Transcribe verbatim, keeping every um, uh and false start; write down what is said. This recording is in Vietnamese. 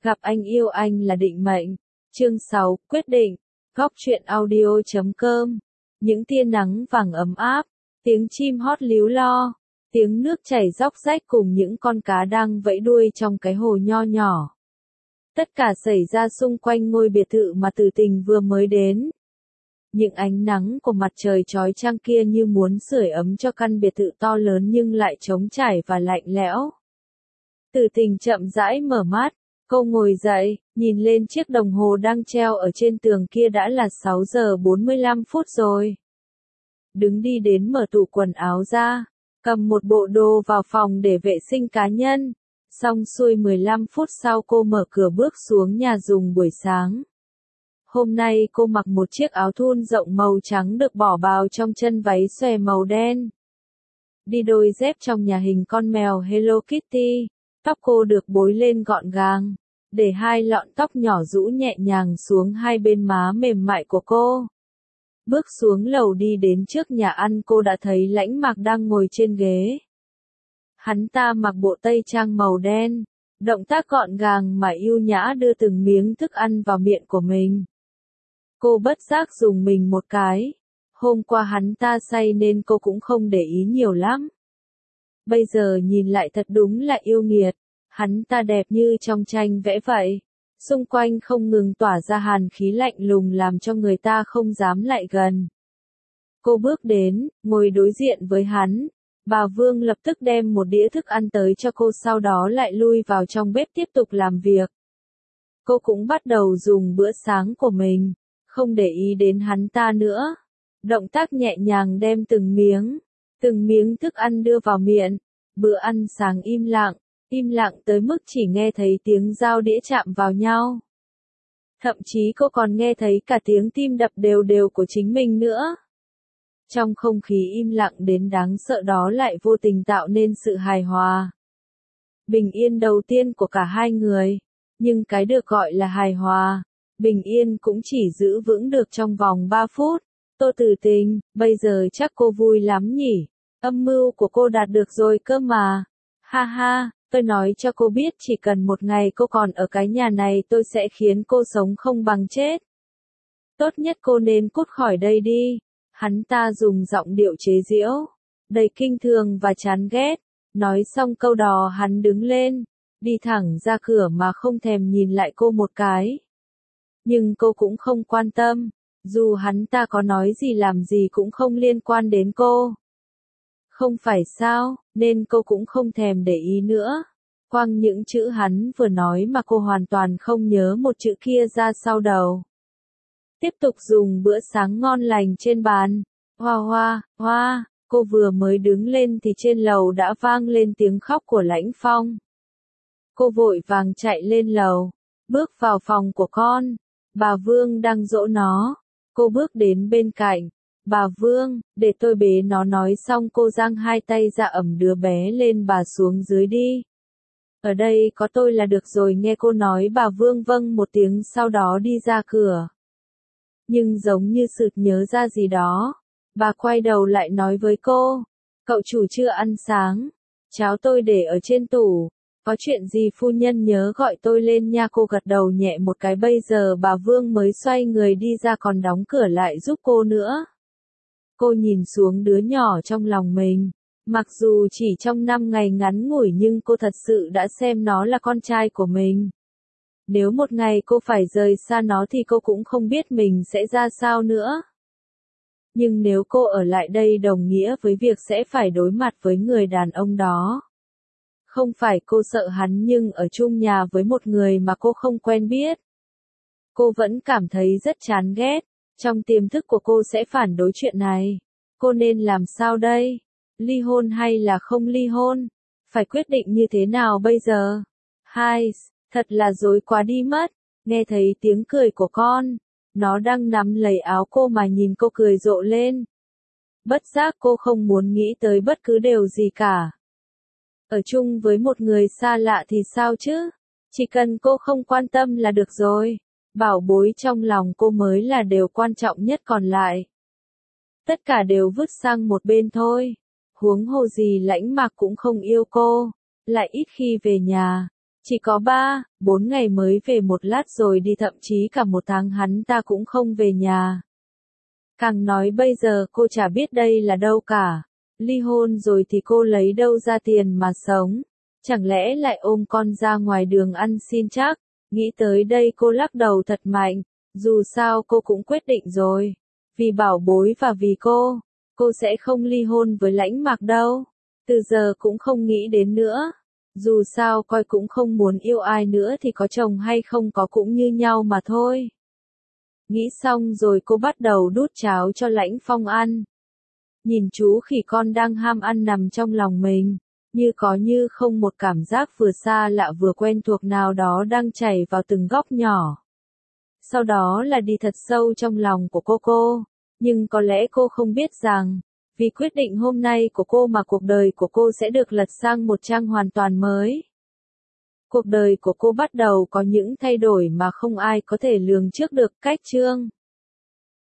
Gặp anh yêu anh là định mệnh. Chương sáu, quyết định. Góc truyện audio chấm com. Những tia nắng vàng ấm áp, tiếng chim hót líu lo, tiếng nước chảy róc rách cùng những con cá đang vẫy đuôi trong cái hồ nho nhỏ. Tất cả xảy ra xung quanh ngôi biệt thự mà Tử Tình vừa mới đến. Những ánh nắng của mặt trời chói chang kia như muốn sưởi ấm cho căn biệt thự to lớn nhưng lại trống trải và lạnh lẽo. Tử Tình chậm rãi mở mắt, cô ngồi dậy, nhìn lên chiếc đồng hồ đang treo ở trên tường kia đã là sáu giờ bốn mươi lăm phút rồi. Đứng đi đến mở tủ quần áo ra, cầm một bộ đồ vào phòng để vệ sinh cá nhân. Xong xuôi mười lăm phút sau cô mở cửa bước xuống nhà dùng buổi sáng. Hôm nay cô mặc một chiếc áo thun rộng màu trắng được bỏ bào trong chân váy xòe màu đen. Đi đôi dép trong nhà hình con mèo Hello Kitty, tóc cô được bối lên gọn gàng, để hai lọn tóc nhỏ rũ nhẹ nhàng xuống hai bên má mềm mại của cô. Bước xuống lầu đi đến trước nhà ăn cô đã thấy Lãnh Mạc đang ngồi trên ghế. Hắn ta mặc bộ tây trang màu đen, động tác gọn gàng mà yêu nhã đưa từng miếng thức ăn vào miệng của mình. Cô bất giác dùng mình một cái. Hôm qua hắn ta say nên cô cũng không để ý nhiều lắm. Bây giờ nhìn lại thật đúng là yêu nghiệt. Hắn ta đẹp như trong tranh vẽ vậy. Xung quanh không ngừng tỏa ra hàn khí lạnh lùng làm cho người ta không dám lại gần. Cô bước đến, ngồi đối diện với hắn. Bà Vương lập tức đem một đĩa thức ăn tới cho cô, sau đó lại lui vào trong bếp tiếp tục làm việc. Cô cũng bắt đầu dùng bữa sáng của mình, không để ý đến hắn ta nữa. Động tác nhẹ nhàng đem từng miếng, từng miếng thức ăn đưa vào miệng. Bữa ăn sáng im lặng, im lặng tới mức chỉ nghe thấy tiếng dao đĩa chạm vào nhau. Thậm chí cô còn nghe thấy cả tiếng tim đập đều đều của chính mình nữa. Trong không khí im lặng đến đáng sợ đó lại vô tình tạo nên sự hài hòa. Bình yên đầu tiên của cả hai người, nhưng cái được gọi là hài hòa, bình yên cũng chỉ giữ vững được trong vòng ba phút. Tô Tử Tình, bây giờ chắc cô vui lắm nhỉ, âm mưu của cô đạt được rồi cơ mà. Ha ha, tôi nói cho cô biết chỉ cần một ngày cô còn ở cái nhà này tôi sẽ khiến cô sống không bằng chết. Tốt nhất cô nên cút khỏi đây đi. Hắn ta dùng giọng điệu chế giễu, đầy kinh thường và chán ghét. Nói xong câu đó hắn đứng lên, đi thẳng ra cửa mà không thèm nhìn lại cô một cái. Nhưng cô cũng không quan tâm, dù hắn ta có nói gì làm gì cũng không liên quan đến cô. Không phải sao, nên cô cũng không thèm để ý nữa. Quăng những chữ hắn vừa nói mà cô hoàn toàn không nhớ một chữ kia ra sau đầu. Tiếp tục dùng bữa sáng ngon lành trên bàn. Hoa hoa, hoa, cô vừa mới đứng lên thì trên lầu đã vang lên tiếng khóc của Lãnh Phong. Cô vội vàng chạy lên lầu, bước vào phòng của con. Bà Vương đang dỗ nó. Cô bước đến bên cạnh. Bà Vương, để tôi bế nó, nói xong cô giang hai tay ra ẵm đứa bé lên, bà xuống dưới đi. Ở đây có tôi là được rồi, nghe cô nói. Bà Vương vâng một tiếng sau đó đi ra cửa. Nhưng giống như sực nhớ ra gì đó, bà quay đầu lại nói với cô, cậu chủ chưa ăn sáng, cháo tôi để ở trên tủ, có chuyện gì phu nhân nhớ gọi tôi lên nha. Cô gật đầu nhẹ một cái. Bây giờ bà Vương mới xoay người đi ra còn đóng cửa lại giúp cô nữa. Cô nhìn xuống đứa nhỏ trong lòng mình, mặc dù chỉ trong năm ngày ngắn ngủi nhưng cô thật sự đã xem nó là con trai của mình. Nếu một ngày cô phải rời xa nó thì cô cũng không biết mình sẽ ra sao nữa. Nhưng nếu cô ở lại đây đồng nghĩa với việc sẽ phải đối mặt với người đàn ông đó. Không phải cô sợ hắn, nhưng ở chung nhà với một người mà cô không quen biết, cô vẫn cảm thấy rất chán ghét. Trong tiềm thức của cô sẽ phản đối chuyện này. Cô nên làm sao đây? Ly hôn hay là không ly hôn? Phải quyết định như thế nào bây giờ? Hai, thật là rối quá đi mất. Nghe thấy tiếng cười của con, nó đang nắm lấy áo cô mà nhìn cô cười rộ lên. Bất giác cô không muốn nghĩ tới bất cứ điều gì cả. Ở chung với một người xa lạ thì sao chứ? Chỉ cần cô không quan tâm là được rồi. Bảo bối trong lòng cô mới là điều quan trọng nhất, còn lại tất cả đều vứt sang một bên thôi. Huống hồ gì Lãnh Mạc cũng không yêu cô, lại ít khi về nhà. Chỉ có ba, bốn ngày mới về một lát rồi đi, thậm chí cả một tháng hắn ta cũng không về nhà. Càng nói bây giờ cô chả biết đây là đâu cả. Ly hôn rồi thì cô lấy đâu ra tiền mà sống? Chẳng lẽ lại ôm con ra ngoài đường ăn xin chắc? Nghĩ tới đây cô lắc đầu thật mạnh. Dù sao cô cũng quyết định rồi. Vì Bảo Bối và vì cô, cô sẽ không ly hôn với Lãnh Mạc đâu. Từ giờ cũng không nghĩ đến nữa. Dù sao coi cũng không muốn yêu ai nữa thì có chồng hay không có cũng như nhau mà thôi. Nghĩ xong rồi cô bắt đầu đút cháo cho Lãnh Phong ăn. Nhìn chú khỉ con đang ham ăn nằm trong lòng mình, như có như không một cảm giác vừa xa lạ vừa quen thuộc nào đó đang chảy vào từng góc nhỏ. Sau đó là đi thật sâu trong lòng của cô cô, nhưng có lẽ cô không biết rằng, vì quyết định hôm nay của cô mà cuộc đời của cô sẽ được lật sang một trang hoàn toàn mới. Cuộc đời của cô bắt đầu có những thay đổi mà không ai có thể lường trước được. Cách chương